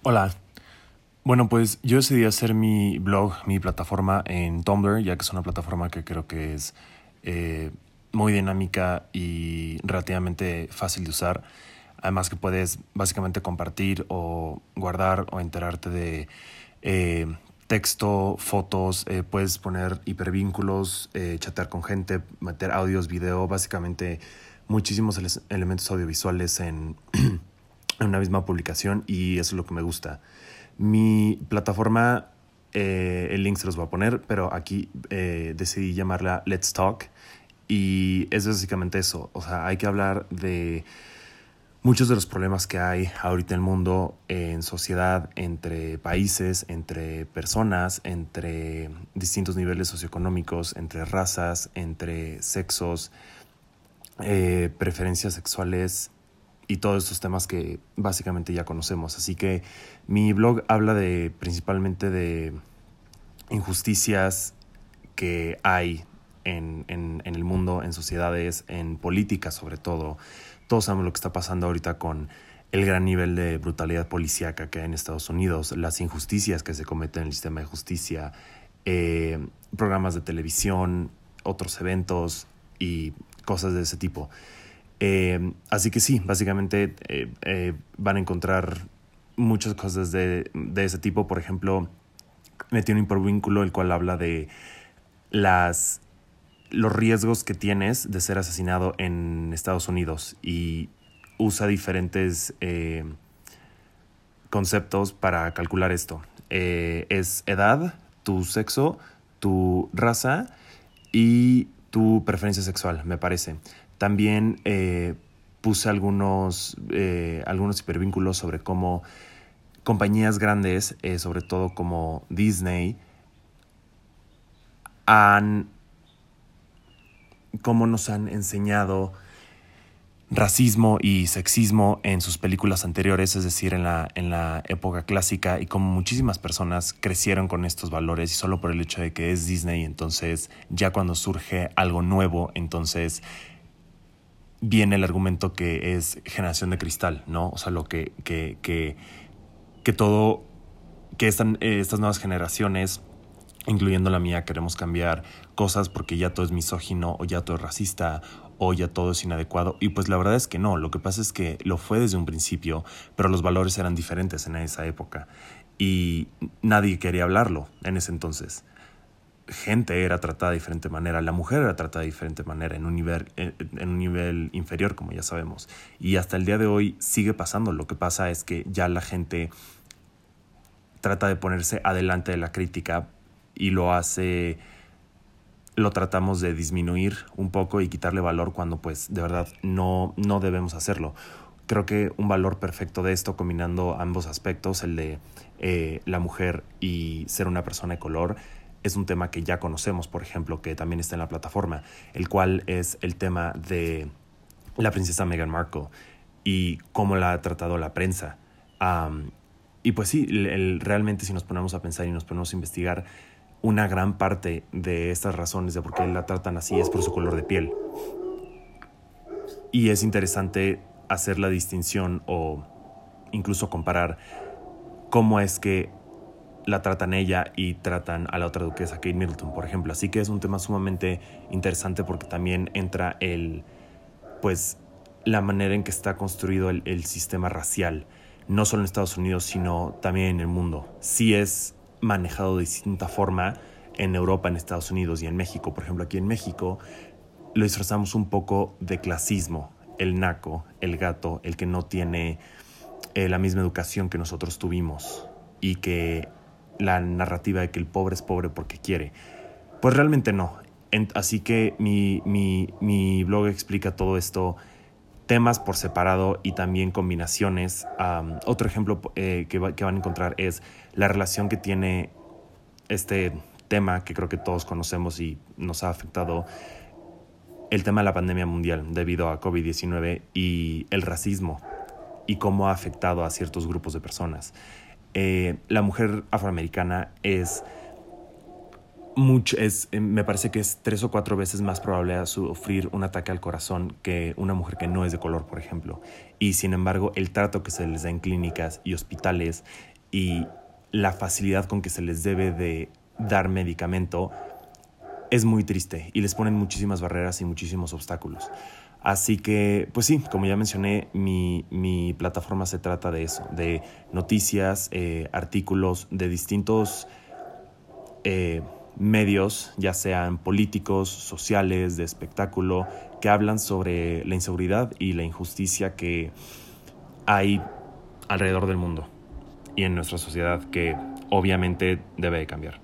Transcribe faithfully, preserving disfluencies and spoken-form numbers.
Hola. Bueno, pues yo decidí hacer mi blog, mi plataforma en Tumblr, ya que es una plataforma que creo que es eh, muy dinámica y relativamente fácil de usar. Además que puedes básicamente compartir o guardar o enterarte de eh, texto, fotos, eh, puedes poner hipervínculos, eh, chatear con gente, meter audios, video, básicamente muchísimos ele- elementos audiovisuales en, en una misma publicación, y eso es lo que me gusta. Mi plataforma, eh, el link se los voy a poner, pero aquí eh, decidí llamarla Let's Talk, y es básicamente eso. O sea, hay que hablar de muchos de los problemas que hay ahorita en el mundo, en sociedad, entre países, entre personas, entre distintos niveles socioeconómicos, entre razas, entre sexos, eh, preferencias sexuales y todos estos temas que básicamente ya conocemos. Así que mi blog habla de principalmente de injusticias que hay en, en, en el mundo, en sociedades, en política sobre todo. Todos sabemos lo que está pasando ahorita con el gran nivel de brutalidad policíaca que hay en Estados Unidos, las injusticias que se cometen en el sistema de justicia, eh, programas de televisión, otros eventos y cosas de ese tipo. Eh, así que sí, básicamente eh, eh, van a encontrar muchas cosas de, de ese tipo. Por ejemplo, metí un hipervínculo el cual habla de las los riesgos que tienes de ser asesinado en Estados Unidos, y usa diferentes eh, conceptos para calcular esto. Eh, es edad, tu sexo, tu raza y tu preferencia sexual, me parece. También eh, puse algunos, eh, algunos hipervínculos sobre cómo compañías grandes, eh, sobre todo como Disney, han, cómo nos han enseñado racismo y sexismo en sus películas anteriores, es decir, en la, en la época clásica, y como muchísimas personas crecieron con estos valores, y solo por el hecho de que es Disney, entonces ya cuando surge algo nuevo, entonces viene el argumento que es generación de cristal, ¿no? O sea, lo que, que, que, que todo, que están, eh, estas nuevas generaciones, incluyendo la mía, queremos cambiar cosas porque ya todo es misógino, o ya todo es racista, o ya todo es inadecuado. Y pues la verdad es que no. Lo que pasa es que lo fue desde un principio, pero los valores eran diferentes en esa época y nadie quería hablarlo en ese entonces. Gente era tratada de diferente manera, la mujer era tratada de diferente manera, en un nivel, en, en un nivel inferior, como ya sabemos. Y hasta el día de hoy sigue pasando. Lo que pasa es que ya la gente trata de ponerse adelante de la crítica y lo hace, lo tratamos de disminuir un poco y quitarle valor, cuando pues de verdad no, no debemos hacerlo. Creo que un valor perfecto de esto, combinando ambos aspectos, el de eh, la mujer y ser una persona de color, es un tema que ya conocemos, por ejemplo, que también está en la plataforma, el cual es el tema de la princesa Meghan Markle y cómo la ha tratado la prensa. Um, y pues sí, el, el, realmente si nos ponemos a pensar y nos ponemos a investigar, una gran parte de estas razones de por qué la tratan así es por su color de piel. Y es interesante hacer la distinción o incluso comparar cómo es que la tratan ella y tratan a la otra duquesa, Kate Middleton, por ejemplo. Así que es un tema sumamente interesante porque también entra el, pues, la manera en que está construido el, el sistema racial, no solo en Estados Unidos, sino también en el mundo. Sí es manejado de distinta forma en Europa, en Estados Unidos y en México. Por ejemplo, aquí en México lo disfrazamos un poco de clasismo. El naco, el gato, el que no tiene eh, la misma educación que nosotros tuvimos, y que la narrativa de que el pobre es pobre porque quiere. Pues realmente no. En, así que mi, mi, mi blog explica todo esto, temas por separado y también combinaciones. Um, otro ejemplo eh, que, va, que van a encontrar es la relación que tiene este tema que creo que todos conocemos y nos ha afectado, el tema de la pandemia mundial debido a covid diecinueve y el racismo, y cómo ha afectado a ciertos grupos de personas. Eh, la mujer afroamericana es mucho, es, me parece que es tres o cuatro veces más probable a sufrir un ataque al corazón que una mujer que no es de color, por ejemplo. Y sin embargo, el trato que se les da en clínicas y hospitales y la facilidad con que se les debe de dar medicamento es muy triste y les ponen muchísimas barreras y muchísimos obstáculos. Así que, pues sí, como ya mencioné, mi, mi plataforma se trata de eso, de noticias, eh, artículos de distintos eh, medios, ya sean políticos, sociales, de espectáculo, que hablan sobre la inseguridad y la injusticia que hay alrededor del mundo y en nuestra sociedad, que obviamente debe de cambiar.